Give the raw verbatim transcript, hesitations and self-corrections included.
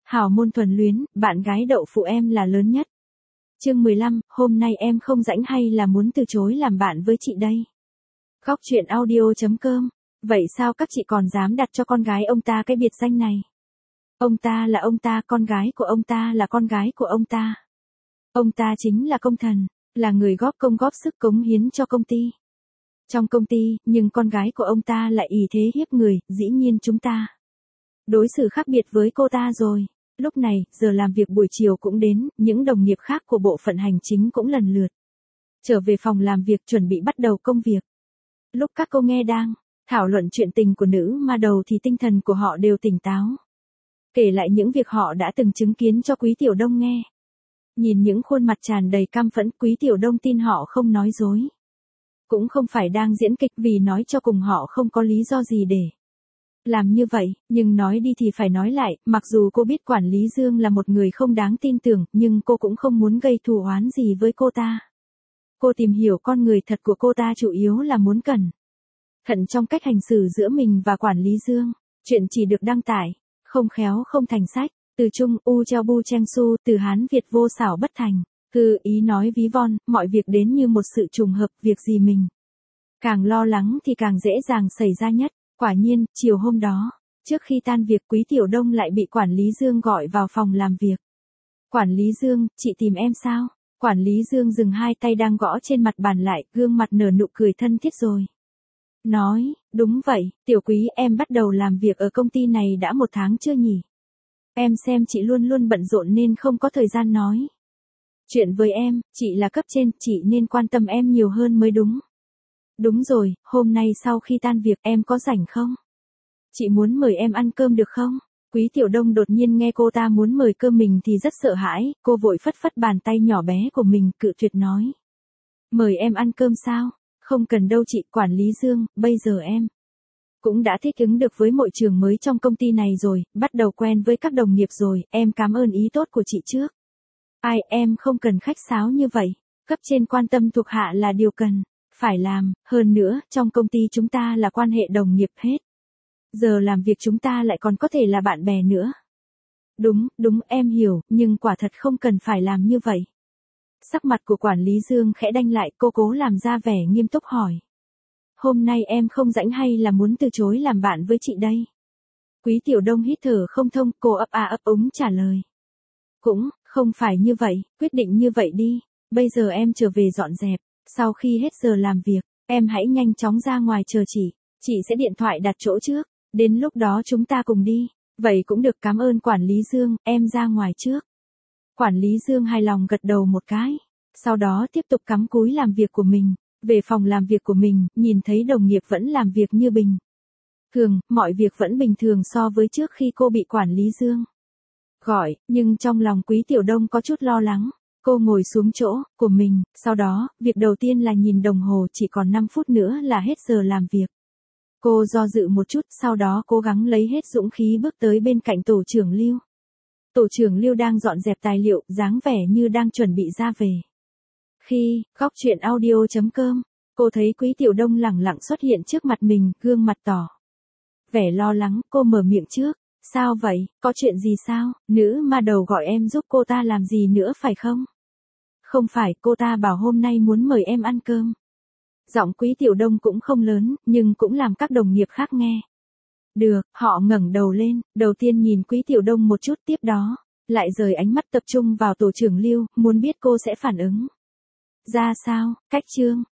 Hào môn thuần luyến, bạn gái đậu phụ em là lớn nhất. Chương mười lăm, hôm nay em không rảnh hay là muốn từ chối làm bạn với chị đây? Góc truyện audio chấm com. Vậy sao các chị còn dám đặt cho con gái ông ta cái biệt danh này? Ông ta là ông ta, con gái của ông ta là con gái của ông ta. Ông ta chính là công thần, là người góp công góp sức cống hiến cho công ty. Trong công ty, nhưng con gái của ông ta lại ỷ thế hiếp người, dĩ nhiên chúng ta đối xử khác biệt với cô ta rồi. Lúc này, giờ làm việc buổi chiều cũng đến, những đồng nghiệp khác của bộ phận hành chính cũng lần lượt trở về phòng làm việc chuẩn bị bắt đầu công việc. Lúc các cô nghe đang thảo luận chuyện tình của nữ ma đầu thì tinh thần của họ đều tỉnh táo. Kể lại những việc họ đã từng chứng kiến cho Quý Tiểu Đông nghe. Nhìn những khuôn mặt tràn đầy căm phẫn, Quý Tiểu Đông tin họ không nói dối. Cũng không phải đang diễn kịch, vì nói cho cùng họ không có lý do gì để làm như vậy, nhưng nói đi thì phải nói lại, mặc dù cô biết quản lý Dương là một người không đáng tin tưởng, nhưng cô cũng không muốn gây thù oán gì với cô ta. Cô tìm hiểu con người thật của cô ta chủ yếu là muốn cẩn thận trong cách hành xử giữa mình và quản lý Dương. Chuyện chỉ được đăng tải, không khéo không thành sách. Từ Trung U Treo Bu Chen Su, từ Hán Việt vô xảo bất thành. Hư ý nói ví von, mọi việc đến như một sự trùng hợp, việc gì mình càng lo lắng thì càng dễ dàng xảy ra nhất. Quả nhiên, chiều hôm đó, trước khi tan việc, Quý Tiểu Đông lại bị quản lý Dương gọi vào phòng làm việc. Quản lý Dương, chị tìm em sao? Quản lý Dương dừng hai tay đang gõ trên mặt bàn lại, gương mặt nở nụ cười thân thiết rồi nói, đúng vậy, Tiểu Quý, em bắt đầu làm việc ở công ty này đã một tháng chưa nhỉ? Em xem chị luôn luôn bận rộn nên không có thời gian nói chuyện với em, chị là cấp trên, chị nên quan tâm em nhiều hơn mới đúng. Đúng rồi, hôm nay sau khi tan việc em có rảnh không? Chị muốn mời em ăn cơm được không? Quý Tiểu Đông đột nhiên nghe cô ta muốn mời cơm mình thì rất sợ hãi, cô vội phất phất bàn tay nhỏ bé của mình, cự tuyệt nói. Mời em ăn cơm sao? Không cần đâu chị, quản lý Dương, bây giờ em cũng đã thích ứng được với môi trường mới trong công ty này rồi, bắt đầu quen với các đồng nghiệp rồi, em cảm ơn ý tốt của chị trước. Ai, em không cần khách sáo như vậy, cấp trên quan tâm thuộc hạ là điều cần phải làm, hơn nữa, trong công ty chúng ta là quan hệ đồng nghiệp hết. Giờ làm việc chúng ta lại còn có thể là bạn bè nữa. Đúng, đúng, em hiểu, nhưng quả thật không cần phải làm như vậy. Sắc mặt của quản lý Dương khẽ đanh lại, cô cố làm ra vẻ nghiêm túc hỏi. Hôm nay em không rảnh hay là muốn từ chối làm bạn với chị đây? Quý Tiểu Đông hít thở không thông, cô ấp a ấp úng trả lời. Cũng, không phải như vậy, quyết định như vậy đi, bây giờ em trở về dọn dẹp, sau khi hết giờ làm việc, em hãy nhanh chóng ra ngoài chờ chị, chị sẽ điện thoại đặt chỗ trước, đến lúc đó chúng ta cùng đi. Vậy cũng được, cảm ơn quản lý Dương, em ra ngoài trước. Quản lý Dương hài lòng gật đầu một cái, sau đó tiếp tục cắm cúi làm việc của mình. Về phòng làm việc của mình, nhìn thấy đồng nghiệp vẫn làm việc như bình thường, mọi việc vẫn bình thường so với trước khi cô bị quản lý Dương gọi, nhưng trong lòng Quý Tiểu Đông có chút lo lắng. Cô ngồi xuống chỗ của mình, sau đó, việc đầu tiên là nhìn đồng hồ, chỉ còn năm phút nữa là hết giờ làm việc. Cô do dự một chút, sau đó cố gắng lấy hết dũng khí bước tới bên cạnh tổ trưởng Lưu. Tổ trưởng Lưu đang dọn dẹp tài liệu, dáng vẻ như đang chuẩn bị ra về. Khi, góc truyện audio chấm com, cô thấy Quý Tiểu Đông lẳng lặng xuất hiện trước mặt mình, gương mặt tỏ vẻ lo lắng, cô mở miệng trước. Sao vậy, có chuyện gì sao? Nữ ma đầu gọi em giúp cô ta làm gì nữa phải không? Không phải, cô ta bảo hôm nay muốn mời em ăn cơm. Giọng Quý Tiểu Đông cũng không lớn, nhưng cũng làm các đồng nghiệp khác nghe được. Họ ngẩng đầu lên, đầu tiên nhìn Quý Tiểu Đông một chút, tiếp đó lại rời ánh mắt tập trung vào tổ trưởng Lưu, muốn biết cô sẽ phản ứng ra sao. Cách chương